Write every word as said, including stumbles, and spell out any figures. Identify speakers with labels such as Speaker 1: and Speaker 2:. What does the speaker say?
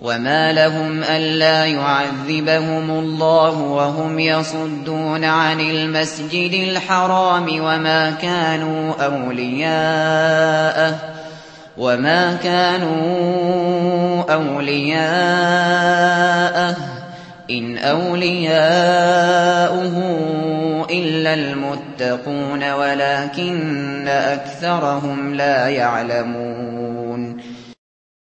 Speaker 1: وما لهم ألا يعذبهم الله وهم يصدون عن المسجد الحرام وما كانوا أولياءه وما كانوا أولياءه إن أولياؤه إلا المتقون ولكن أكثرهم لا يعلمون